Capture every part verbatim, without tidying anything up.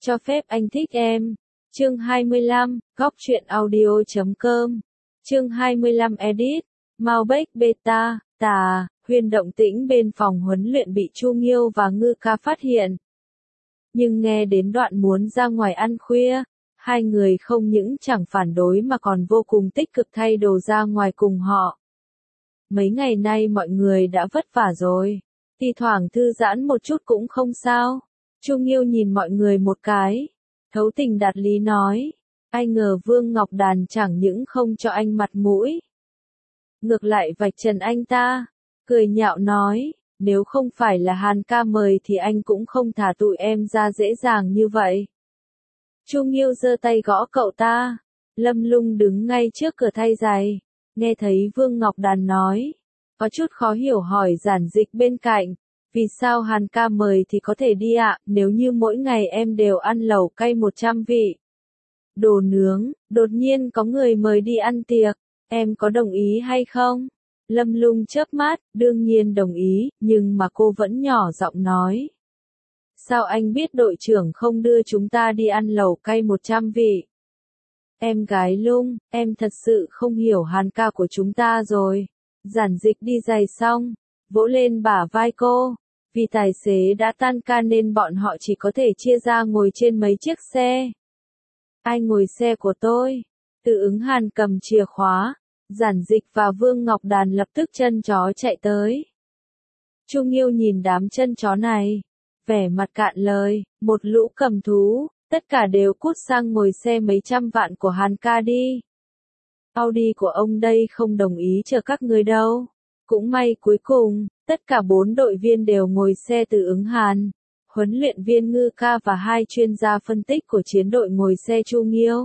Cho phép anh thích em. Chương hai mươi lăm, góc truyện audio chấm com. Chương hai mươi lăm edit. Malbec Beta, tà, Huyền động tĩnh bên phòng huấn luyện bị Chu Nghiêu và Ngư Ca phát hiện. Nhưng nghe đến đoạn muốn ra ngoài ăn khuya, hai người không những chẳng phản đối mà còn vô cùng tích cực thay đồ ra ngoài cùng họ. Mấy ngày nay mọi người đã vất vả rồi, thi thoảng thư giãn một chút cũng không sao. Chu Nghiêu nhìn mọi người một cái, thấu tình đạt lý nói, ai ngờ Vương Ngọc Đàn chẳng những không cho anh mặt mũi, ngược lại vạch trần anh ta, cười nhạo nói, nếu không phải là Hàn ca mời thì anh cũng không thả tụi em ra dễ dàng như vậy. Chu Nghiêu giơ tay gõ cậu ta, Lâm Lung đứng ngay trước cửa thay giày, nghe thấy Vương Ngọc Đàn nói, có chút khó hiểu hỏi Giản Dịch bên cạnh, vì sao Hàn ca mời thì có thể đi ạ, nếu như mỗi ngày em đều ăn lẩu cay một trăm vị đồ nướng, đột nhiên có người mời đi ăn tiệc, em có đồng ý hay không? Lâm Lung chớp mắt, đương nhiên đồng ý, nhưng mà cô vẫn nhỏ giọng nói. Sao anh biết đội trưởng không đưa chúng ta đi ăn lẩu cay một trăm vị? Em gái Lung, em thật sự không hiểu Hàn ca của chúng ta rồi. Giản Dịch đi giày xong, vỗ lên bả vai cô. Vì tài xế đã tan ca nên bọn họ chỉ có thể chia ra ngồi trên mấy chiếc xe. Ai ngồi xe của tôi? Từ Ứng Hàn cầm chìa khóa. Giản Dịch và Vương Ngọc Đàn lập tức chân chó chạy tới. Chu Nghiêu nhìn đám chân chó này, vẻ mặt cạn lời, một lũ cầm thú, tất cả đều cút sang ngồi xe mấy trăm vạn của Hàn ca đi. Audi của ông đây không đồng ý chờ các người đâu. Cũng may cuối cùng, tất cả bốn đội viên đều ngồi xe Từ Ứng Hàn. Huấn luyện viên Ngư Ca và hai chuyên gia phân tích của chiến đội ngồi xe Chu Nghiêu.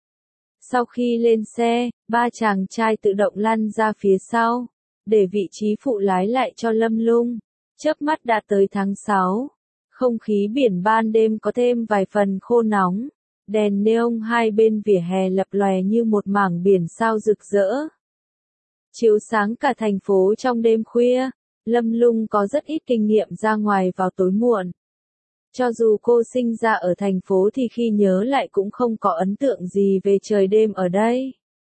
Sau khi lên xe, ba chàng trai tự động lăn ra phía sau, để vị trí phụ lái lại cho Lâm Lung. Chớp mắt đã tới tháng sáu. Không khí biển ban đêm có thêm vài phần khô nóng. Đèn neon hai bên vỉa hè lập lòe như một mảng biển sao rực rỡ, chiếu sáng cả thành phố trong đêm khuya. Lâm Lung có rất ít kinh nghiệm ra ngoài vào tối muộn. Cho dù cô sinh ra ở thành phố thì khi nhớ lại cũng không có ấn tượng gì về trời đêm ở đây.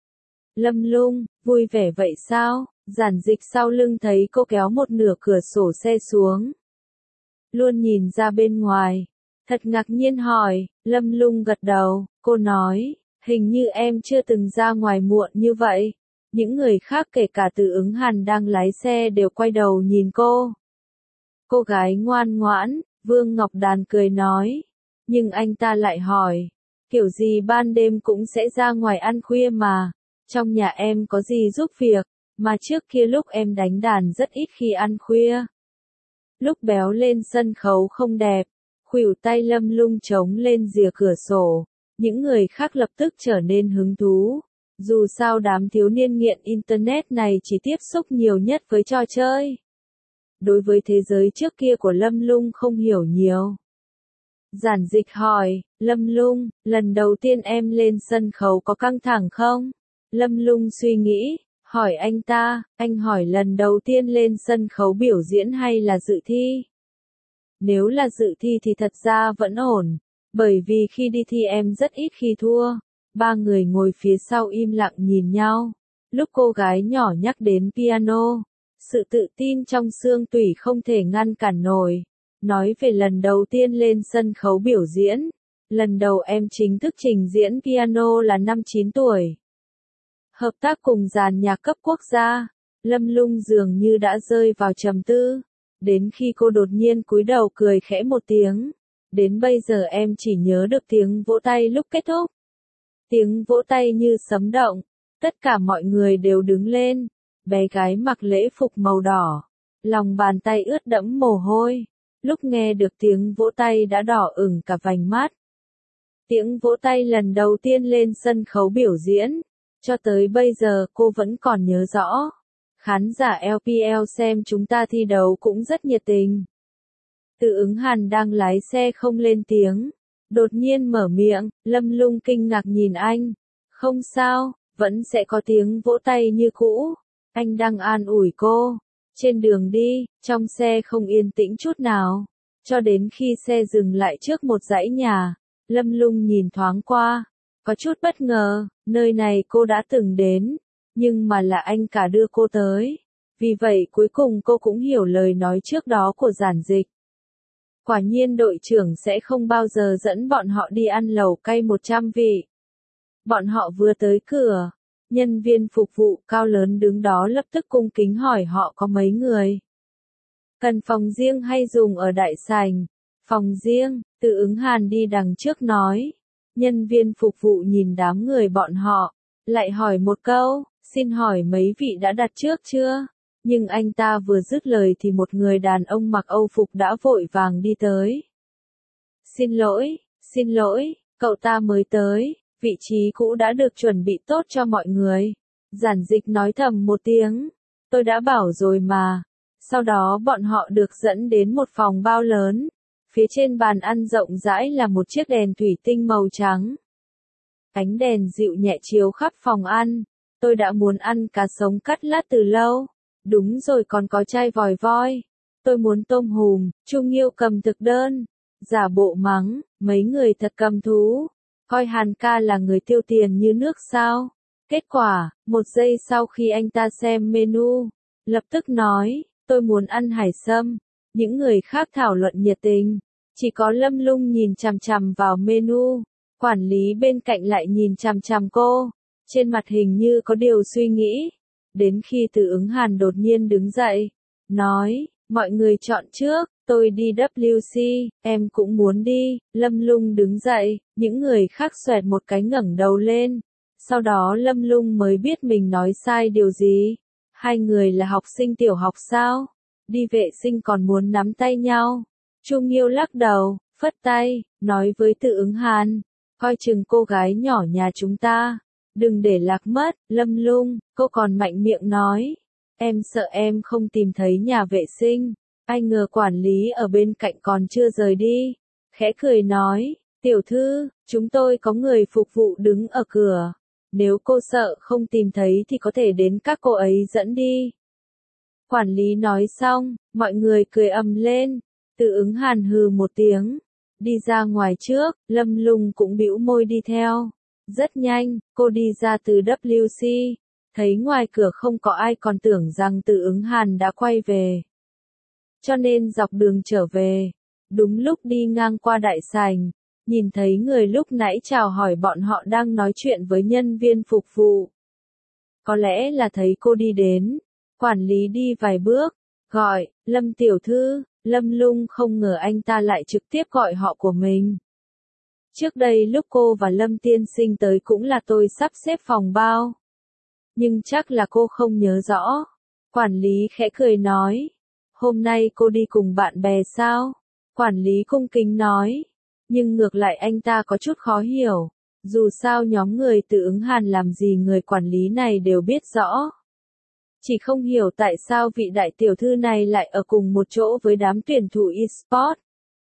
Lâm Lung, vui vẻ vậy sao? Giản Dịch sau lưng thấy cô kéo một nửa cửa sổ xe xuống, luôn nhìn ra bên ngoài, thật ngạc nhiên hỏi. Lâm Lung gật đầu, cô nói, hình như em chưa từng ra ngoài muộn như vậy. Những người khác kể cả Từ Ứng Hàn đang lái xe đều quay đầu nhìn cô. Cô gái ngoan ngoãn, Vương Ngọc Đàn cười nói. Nhưng anh ta lại hỏi, kiểu gì ban đêm cũng sẽ ra ngoài ăn khuya mà. Trong nhà em có gì giúp việc, mà trước kia lúc em đánh đàn rất ít khi ăn khuya. Lúc béo lên sân khấu không đẹp, khuỷu tay Lâm Lung trống lên rìa cửa sổ. Những người khác lập tức trở nên hứng thú. Dù sao đám thiếu niên nghiện Internet này chỉ tiếp xúc nhiều nhất với trò chơi. Đối với thế giới trước kia của Lâm Lung không hiểu nhiều. Giản Dịch hỏi, Lâm Lung, lần đầu tiên em lên sân khấu có căng thẳng không? Lâm Lung suy nghĩ, hỏi anh ta, anh hỏi lần đầu tiên lên sân khấu biểu diễn hay là dự thi? Nếu là dự thi thì thật ra vẫn ổn, bởi vì khi đi thi em rất ít khi thua. Ba người ngồi phía sau im lặng nhìn nhau. Lúc cô gái nhỏ nhắc đến piano, sự tự tin trong xương tủy không thể ngăn cản nổi. Nói về lần đầu tiên lên sân khấu biểu diễn. Lần đầu em chính thức trình diễn piano là năm chín tuổi. Hợp tác cùng dàn nhạc cấp quốc gia. Lâm Lung dường như đã rơi vào trầm tư. Đến khi cô đột nhiên cúi đầu cười khẽ một tiếng. Đến bây giờ em chỉ nhớ được tiếng vỗ tay lúc kết thúc. Tiếng vỗ tay như sấm động. Tất cả mọi người đều đứng lên. Bé gái mặc lễ phục màu đỏ. Lòng bàn tay ướt đẫm mồ hôi. Lúc nghe được tiếng vỗ tay đã đỏ ửng cả vành mắt. Tiếng vỗ tay lần đầu tiên lên sân khấu biểu diễn. Cho tới bây giờ cô vẫn còn nhớ rõ. Khán giả lờ pê lờ xem chúng ta thi đấu cũng rất nhiệt tình. Từ Ứng Hàn đang lái xe không lên tiếng. Đột nhiên mở miệng, Lâm Lung kinh ngạc nhìn anh. Không sao, vẫn sẽ có tiếng vỗ tay như cũ. Anh đang an ủi cô. Trên đường đi, trong xe không yên tĩnh chút nào. Cho đến khi xe dừng lại trước một dãy nhà, Lâm Lung nhìn thoáng qua, có chút bất ngờ, nơi này cô đã từng đến, nhưng mà là anh cả đưa cô tới. Vì vậy cuối cùng cô cũng hiểu lời nói trước đó của Giản Dịch. Quả nhiên đội trưởng sẽ không bao giờ dẫn bọn họ đi ăn lẩu cay một trăm vị. Bọn họ vừa tới cửa, nhân viên phục vụ cao lớn đứng đó lập tức cung kính hỏi họ có mấy người. Cần phòng riêng hay dùng ở đại sảnh? Phòng riêng, Từ Ứng Hàn đi đằng trước nói. Nhân viên phục vụ nhìn đám người bọn họ, lại hỏi một câu, xin hỏi mấy vị đã đặt trước chưa? Nhưng anh ta vừa dứt lời thì một người đàn ông mặc Âu phục đã vội vàng đi tới. Xin lỗi, xin lỗi, cậu ta mới tới, vị trí cũ đã được chuẩn bị tốt cho mọi người. Giản Dịch nói thầm một tiếng, tôi đã bảo rồi mà. Sau đó bọn họ được dẫn đến một phòng bao lớn. Phía trên bàn ăn rộng rãi là một chiếc đèn thủy tinh màu trắng. Ánh đèn dịu nhẹ chiếu khắp phòng ăn. Tôi đã muốn ăn cá sống cắt lát từ lâu. Đúng rồi, còn có chai vòi voi. Tôi muốn tôm hùm. Trung Nghiêu cầm thực đơn. Giả bộ mắng, mấy người thật cầm thú. Coi Hàn ca là người tiêu tiền như nước sao. Kết quả, một giây sau khi anh ta xem menu, lập tức nói, tôi muốn ăn hải sâm. Những người khác thảo luận nhiệt tình. Chỉ có Lâm Lung nhìn chằm chằm vào menu. Quản lý bên cạnh lại nhìn chằm chằm cô. Trên mặt hình như có điều suy nghĩ. Đến khi Từ Ứng Hàn đột nhiên đứng dậy. Nói, mọi người chọn trước, tôi đi W C, em cũng muốn đi. Lâm Lung đứng dậy, những người khác xoẹt một cái ngẩng đầu lên. Sau đó Lâm Lung mới biết mình nói sai điều gì. Hai người là học sinh tiểu học sao? Đi vệ sinh còn muốn nắm tay nhau. Trung Nghiêu lắc đầu, phất tay, nói với Từ Ứng Hàn, coi chừng cô gái nhỏ nhà chúng ta, đừng để lạc mất. Lâm Lung, cô còn mạnh miệng nói, em sợ em không tìm thấy nhà vệ sinh. Ai ngờ quản lý ở bên cạnh còn chưa rời đi, khẽ cười nói, tiểu thư, chúng tôi có người phục vụ đứng ở cửa, nếu cô sợ không tìm thấy thì có thể đến các cô ấy dẫn đi. Quản lý nói xong, mọi người cười ầm lên. Từ Ứng Hàn hừ một tiếng, đi ra ngoài trước. Lâm Lung cũng bĩu môi đi theo. Rất nhanh, cô đi ra từ W C, thấy ngoài cửa không có ai còn tưởng rằng Từ Ứng Hàn đã quay về. Cho nên dọc đường trở về, đúng lúc đi ngang qua đại sảnh, nhìn thấy người lúc nãy chào hỏi bọn họ đang nói chuyện với nhân viên phục vụ. Có lẽ là thấy cô đi đến, quản lý đi vài bước, gọi, Lâm tiểu thư. Lâm Lung không ngờ anh ta lại trực tiếp gọi họ của mình. Trước đây lúc cô và Lâm tiên sinh tới cũng là tôi sắp xếp phòng bao. Nhưng chắc là cô không nhớ rõ. Quản lý khẽ cười nói. Hôm nay cô đi cùng bạn bè sao? Quản lý cung kính nói. Nhưng ngược lại anh ta có chút khó hiểu. Dù sao nhóm người Từ Ứng Hàn làm gì người quản lý này đều biết rõ. Chỉ không hiểu tại sao vị đại tiểu thư này lại ở cùng một chỗ với đám tuyển thủ e-sport.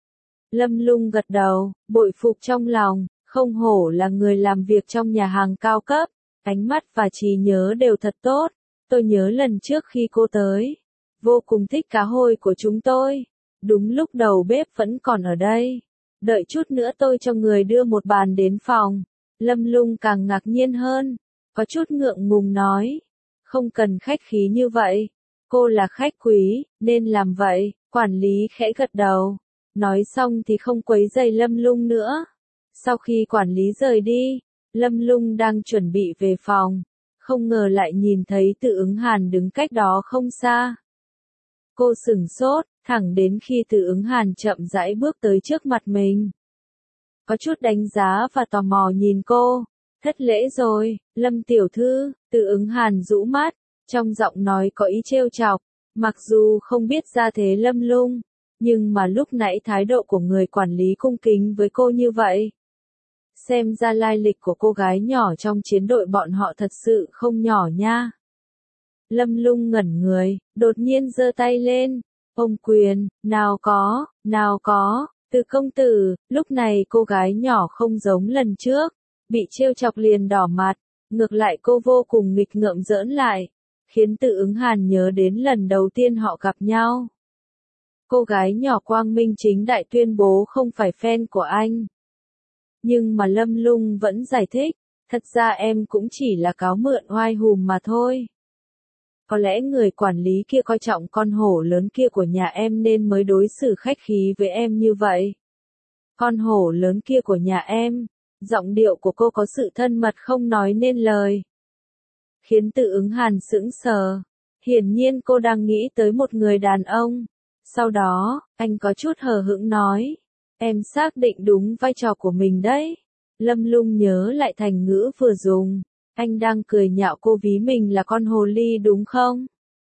Lâm Lung gật đầu, bội phục trong lòng, không hổ là người làm việc trong nhà hàng cao cấp, ánh mắt và trí nhớ đều thật tốt. Tôi nhớ lần trước khi cô tới, vô cùng thích cá hồi của chúng tôi. Đúng lúc đầu bếp vẫn còn ở đây. Đợi chút nữa tôi cho người đưa một bàn đến phòng. Lâm Lung càng ngạc nhiên hơn, có chút ngượng ngùng nói. Không cần khách khí như vậy. Cô là khách quý, nên làm vậy. Quản lý khẽ gật đầu. Nói xong thì không quấy rầy Lâm Lung nữa. Sau khi quản lý rời đi, Lâm Lung đang chuẩn bị về phòng. Không ngờ lại nhìn thấy Từ Ứng Hàn đứng cách đó không xa. Cô sửng sốt, thẳng đến khi Từ Ứng Hàn chậm rãi bước tới trước mặt mình. Có chút đánh giá và tò mò nhìn cô. Thất lễ rồi, Lâm tiểu thư. Từ Ứng Hàn rũ mắt, trong giọng nói có ý trêu chọc. Mặc dù không biết ra thế Lâm Lung, nhưng mà lúc nãy thái độ của người quản lý cung kính với cô như vậy. Xem ra lai lịch của cô gái nhỏ trong chiến đội bọn họ thật sự không nhỏ nha. Lâm Lung ngẩn người, đột nhiên giơ tay lên. Ôm quyền, nào có, nào có, Từ công tử. Lúc này cô gái nhỏ không giống lần trước, bị trêu chọc liền đỏ mặt. Ngược lại cô vô cùng nghịch ngợm giỡn lại, khiến Từ Ứng Hàn nhớ đến lần đầu tiên họ gặp nhau. Cô gái nhỏ quang minh chính đại tuyên bố không phải fan của anh. Nhưng mà Lâm Lung vẫn giải thích, thật ra em cũng chỉ là cáo mượn oai hùm mà thôi. Có lẽ người quản lý kia coi trọng con hổ lớn kia của nhà em nên mới đối xử khách khí với em như vậy. Con hổ lớn kia của nhà em, giọng điệu của cô có sự thân mật không nói nên lời. Khiến Từ Ứng Hàn sững sờ. Hiển nhiên cô đang nghĩ tới một người đàn ông. Sau đó, anh có chút hờ hững nói. Em xác định đúng vai trò của mình đấy. Lâm Lung nhớ lại thành ngữ vừa dùng. Anh đang cười nhạo cô ví mình là con hồ ly đúng không?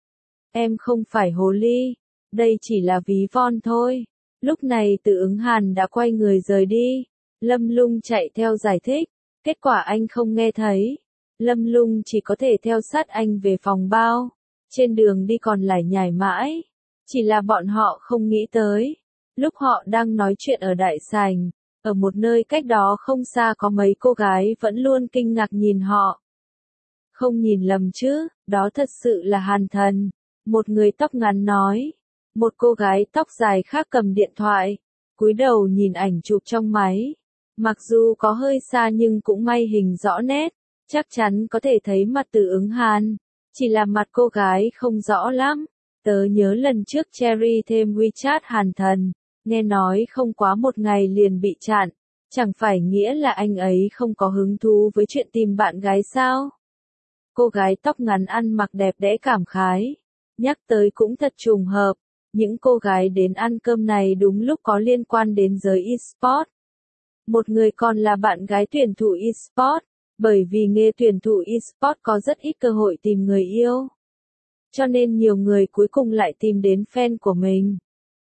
Em không phải hồ ly. Đây chỉ là ví von thôi. Lúc này Từ Ứng Hàn đã quay người rời đi. Lâm Lung chạy theo giải thích. Kết quả anh không nghe thấy. Lâm Lung chỉ có thể theo sát anh về phòng bao. Trên đường đi còn lải nhải mãi. Chỉ là bọn họ không nghĩ tới. Lúc họ đang nói chuyện ở đại sảnh, ở một nơi cách đó không xa có mấy cô gái vẫn luôn kinh ngạc nhìn họ. Không nhìn lầm chứ, đó thật sự là Hàn Thần. Một người tóc ngắn nói. Một cô gái tóc dài khác cầm điện thoại, cúi đầu nhìn ảnh chụp trong máy. Mặc dù có hơi xa nhưng cũng may hình rõ nét, chắc chắn có thể thấy mặt Từ Ứng Hàn. Chỉ là mặt cô gái không rõ lắm. Tớ nhớ lần trước Cherry thêm WeChat Hàn Thần, nghe nói không quá một ngày liền bị chặn. Chẳng phải nghĩa là anh ấy không có hứng thú với chuyện tìm bạn gái sao? Cô gái tóc ngắn ăn mặc đẹp đẽ cảm khái. Nhắc tới cũng thật trùng hợp. Những cô gái đến ăn cơm này đúng lúc có liên quan đến giới e-sport. Một người còn là bạn gái tuyển thủ e-sport, bởi vì nghề tuyển thủ e-sport có rất ít cơ hội tìm người yêu. Cho nên nhiều người cuối cùng lại tìm đến fan của mình.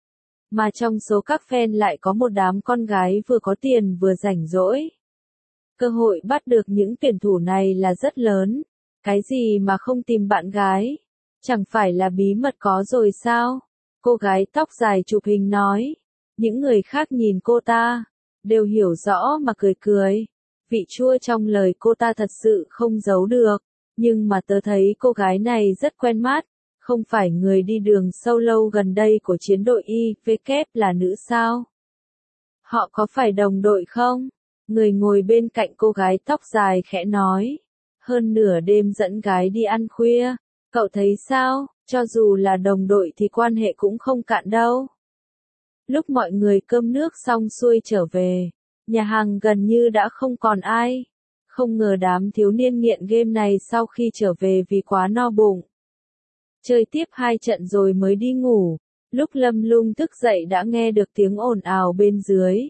Mà trong số các fan lại có một đám con gái vừa có tiền vừa rảnh rỗi. Cơ hội bắt được những tuyển thủ này là rất lớn. Cái gì mà không tìm bạn gái? Chẳng phải là bí mật có rồi sao? Cô gái tóc dài chụp hình nói. Những người khác nhìn cô ta, đều hiểu rõ mà cười cười. Vị chua trong lời cô ta thật sự không giấu được. Nhưng mà tớ thấy cô gái này rất quen mắt. Không phải người đi đường solo gần đây của chiến đội i vê kép là nữ sao? Họ có phải đồng đội không? Người ngồi bên cạnh cô gái tóc dài khẽ nói. Hơn nửa đêm dẫn gái đi ăn khuya. Cậu thấy sao? Cho dù là đồng đội thì quan hệ cũng không cạn đâu. Lúc mọi người cơm nước xong xuôi trở về, nhà hàng gần như đã không còn ai. Không ngờ đám thiếu niên nghiện game này sau khi trở về vì quá no bụng. Chơi tiếp hai trận rồi mới đi ngủ. Lúc Lâm Lung thức dậy đã nghe được tiếng ồn ào bên dưới.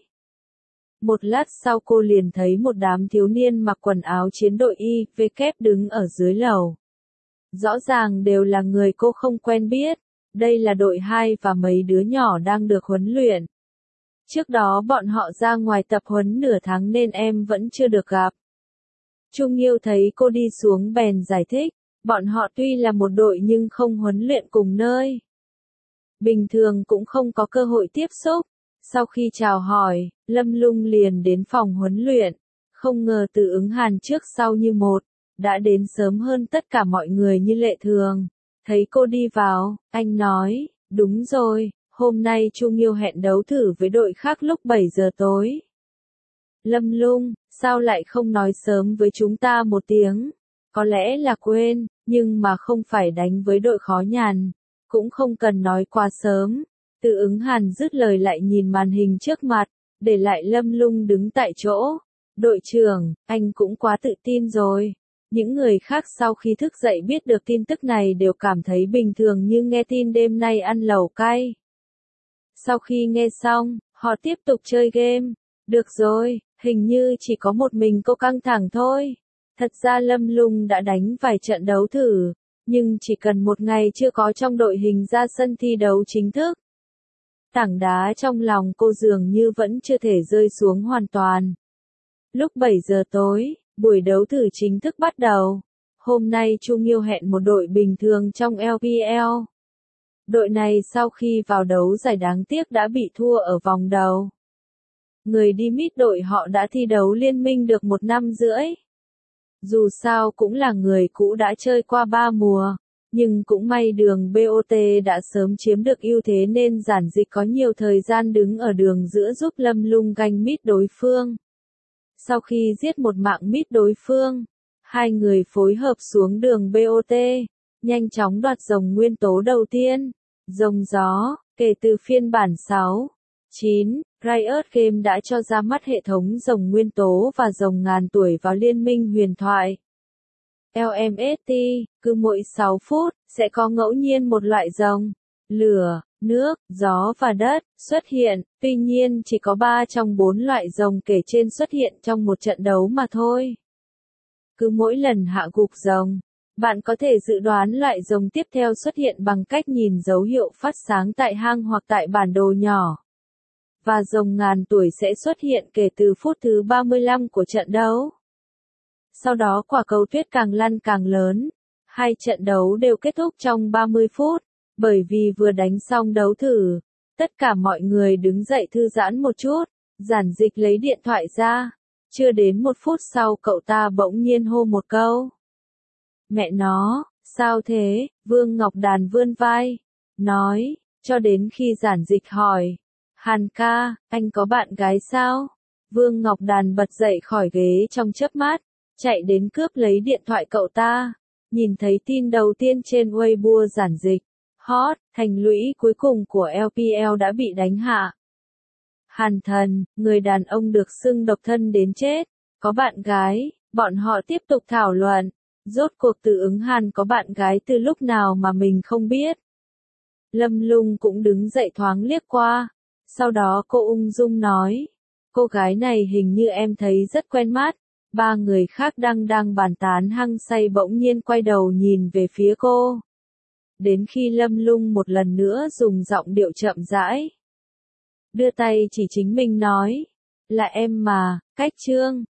Một lát sau cô liền thấy một đám thiếu niên mặc quần áo chiến đội i vê kép đứng ở dưới lầu. Rõ ràng đều là người cô không quen biết. Đây là đội hai và mấy đứa nhỏ đang được huấn luyện. Trước đó bọn họ ra ngoài tập huấn nửa tháng nên em vẫn chưa được gặp. Trung Nghiêu thấy cô đi xuống bèn giải thích. Bọn họ tuy là một đội nhưng không huấn luyện cùng nơi. Bình thường cũng không có cơ hội tiếp xúc. Sau khi chào hỏi, Lâm Lung liền đến phòng huấn luyện. Không ngờ Từ Ứng Hàn trước sau như một, đã đến sớm hơn tất cả mọi người như lệ thường. Thấy cô đi vào, anh nói, đúng rồi, hôm nay Trung Nghiêu hẹn đấu thử với đội khác lúc bảy giờ tối. Lâm Lung, sao lại không nói sớm với chúng ta một tiếng? Có lẽ là quên, nhưng mà không phải đánh với đội khó nhằn, cũng không cần nói quá sớm. Từ Ứng Hàn dứt lời lại nhìn màn hình trước mặt, để lại Lâm Lung đứng tại chỗ. Đội trưởng, anh cũng quá tự tin rồi. Những người khác sau khi thức dậy biết được tin tức này đều cảm thấy bình thường như nghe tin đêm nay ăn lẩu cay. Sau khi nghe xong, họ tiếp tục chơi game. Được rồi, hình như chỉ có một mình cô căng thẳng thôi. Thật ra Lâm Lung đã đánh vài trận đấu thử, nhưng chỉ cần một ngày chưa có trong đội hình ra sân thi đấu chính thức. Tảng đá trong lòng cô dường như vẫn chưa thể rơi xuống hoàn toàn. Lúc bảy giờ tối, buổi đấu thử chính thức bắt đầu. Hôm nay Trung Nghiêu hẹn một đội bình thường trong lờ pê lờ. Đội này sau khi vào đấu giải đáng tiếc đã bị thua ở vòng đầu. Người đi mít đội họ đã thi đấu liên minh được một năm rưỡi. Dù sao cũng là người cũ đã chơi qua ba mùa, nhưng cũng may đường bê o tê đã sớm chiếm được ưu thế nên giản dịch có nhiều thời gian đứng ở đường giữa giúp Lâm Lung ganh mít đối phương. Sau khi giết một mạng mít đối phương, hai người phối hợp xuống đường bê o tê, nhanh chóng đoạt rồng nguyên tố đầu tiên, rồng gió. Kể từ phiên bản sáu, chín, Riot Games đã cho ra mắt hệ thống rồng nguyên tố và rồng ngàn tuổi vào Liên minh huyền thoại. lờ em ét tê, cứ mỗi sáu phút, sẽ có ngẫu nhiên một loại rồng, lửa, nước, gió và đất, xuất hiện, tuy nhiên chỉ có ba trong bốn loại rồng kể trên xuất hiện trong một trận đấu mà thôi. Cứ mỗi lần hạ gục rồng, bạn có thể dự đoán loại rồng tiếp theo xuất hiện bằng cách nhìn dấu hiệu phát sáng tại hang hoặc tại bản đồ nhỏ. Và rồng ngàn tuổi sẽ xuất hiện kể từ phút thứ ba mươi lăm của trận đấu. Sau đó quả cầu tuyết càng lăn càng lớn. Hai trận đấu đều kết thúc trong ba mươi phút, bởi vì vừa đánh xong đấu thử. Tất cả mọi người đứng dậy thư giãn một chút, Giản Dịch lấy điện thoại ra. Chưa đến một phút sau cậu ta bỗng nhiên hô một câu. Mẹ nó, sao thế? Vương Ngọc Đàn vươn vai, nói, cho đến khi Giản Dịch hỏi. Hàn ca, anh có bạn gái sao? Vương Ngọc Đàn bật dậy khỏi ghế trong chớp mắt, chạy đến cướp lấy điện thoại cậu ta. Nhìn thấy tin đầu tiên trên Weibo Giản Dịch. Hot, thành lũy cuối cùng của lờ pê lờ đã bị đánh hạ. Hàn Thần, người đàn ông được xưng độc thân đến chết, có bạn gái, bọn họ tiếp tục thảo luận. Rốt cuộc Từ Ứng Hàn có bạn gái từ lúc nào mà mình không biết. Lâm Lung cũng đứng dậy thoáng liếc qua. Sau đó cô ung dung nói. Cô gái này hình như em thấy rất quen mắt. Ba người khác đang đang bàn tán hăng say bỗng nhiên quay đầu nhìn về phía cô. Đến khi Lâm Lung một lần nữa dùng giọng điệu chậm rãi. Đưa tay chỉ chính mình nói. Là em mà, Cách Trương.